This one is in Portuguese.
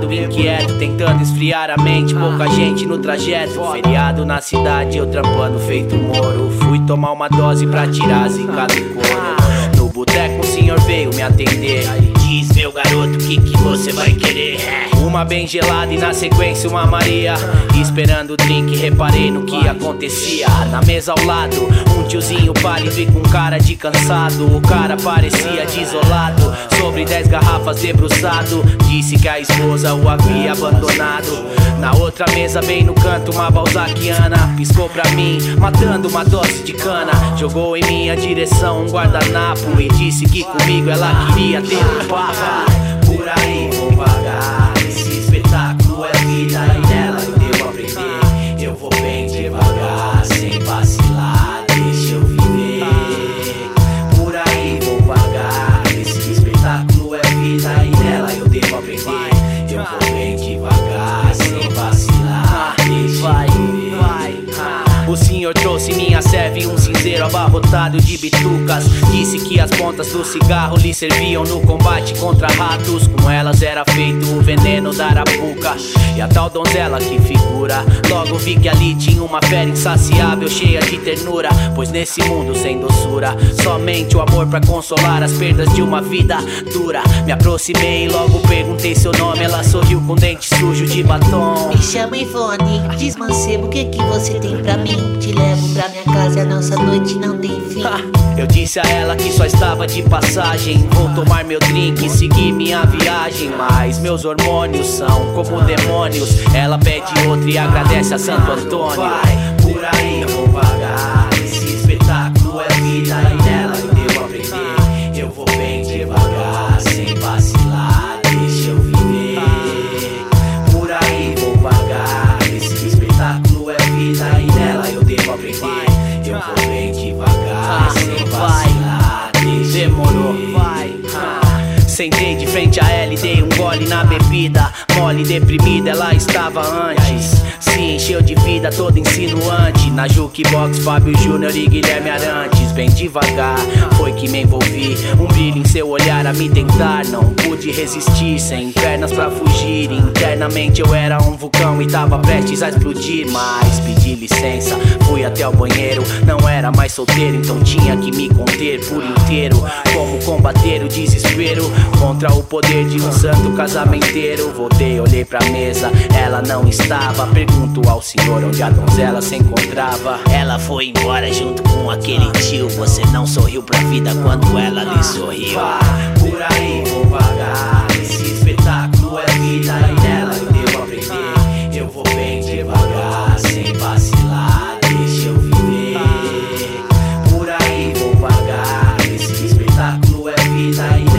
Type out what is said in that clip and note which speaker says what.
Speaker 1: revoltado, inquieto, tentando esfriar a mente. Pouca gente no trajeto, feriado na cidade, eu trampando feito moro. Fui tomar uma dose pra tirar a zica do couro. No boteco o senhor veio me atender. Diz, meu garoto, que você vai querer? Uma bem gelada e na sequência uma Maria. Esperando o drink, reparei no que acontecia. Na mesa ao lado, um tiozinho pálido e com cara de cansado. O cara parecia desolado, sobre 10 garrafas debruçado. Disse que a esposa o havia abandonado. Na outra mesa, bem no canto, uma balzaquiana piscou pra mim, matando uma dose de cana. Jogou em minha direção um guardanapo e disse que comigo ela queria ter um papo. Por aí vou vagar, esse espetáculo é vida e nela eu devo aprender. Eu vou bem devagar, sem vacilar, deixa eu viver. Por aí vou vagar, esse espetáculo é vida e nela eu devo aprender. Eu vou bem devagar, sem vacilar, deixa eu viver. O senhor trouxe minha serve um cinzeiro abarrotado de bitucas. Disse que as pontas do cigarro lhe serviam no combate contra ratos. Com elas era feito o veneno da arapuca. E a tal donzela que figura, logo vi que ali tinha uma fera insaciável, cheia de ternura. Pois nesse mundo sem doçura, somente o amor pra consolar as perdas de uma vida dura. Me aproximei e logo perguntei seu nome. Ela sorriu com dente sujo de batom.
Speaker 2: Me chamo Ivone, diz mancebo, o que você tem pra mim? Te levo pra minha casa, a nossa noite não tem fim.
Speaker 1: Eu disse a ela que só estava de passagem. Vou tomar meu drink e seguir minha viagem. Mas meus hormônios são como demônios. Ela pede outra e agradece a Santo Antônio. Vai, por aí eu vou vagar, esse espetáculo é vida e nela eu devo aprender. Eu vou bem devagar, sem vacilar, deixa eu viver. Por aí vou vagar, esse espetáculo é vida e nela eu devo aprender. Eu vou bem devagar, sem vacilar, deixa demorou, vai. Sentei de frente a ela e dei um gole na bebida. Mole, deprimida, ela estava antes. Se encheu de vida, toda insinuante. Na jukebox, Fábio Júnior e Guilherme Arantes. Bem devagar, foi que me envolvi. Um brilho em seu olhar a me tentar. Não pude resistir, sem pernas pra fugir. Internamente eu era um vulcão e tava prestes a explodir. Mas pedi licença, fui até o banheiro. Não era mais solteiro, então tinha que me conter por inteiro. Como combater o desespero contra o poder de um santo casamenteiro. Voltei, olhei pra mesa, ela não estava. Pergunto ao senhor onde a donzela se encontrava. Ela foi embora junto com aquele tio. Você não sorriu pra vida quando ela lhe sorriu. Por aí vou vagar, esse espetáculo é vida e nela eu devo aprender. Eu vou bem devagar, sem vacilar, deixa eu viver. Por aí vou vagar, esse espetáculo é vida e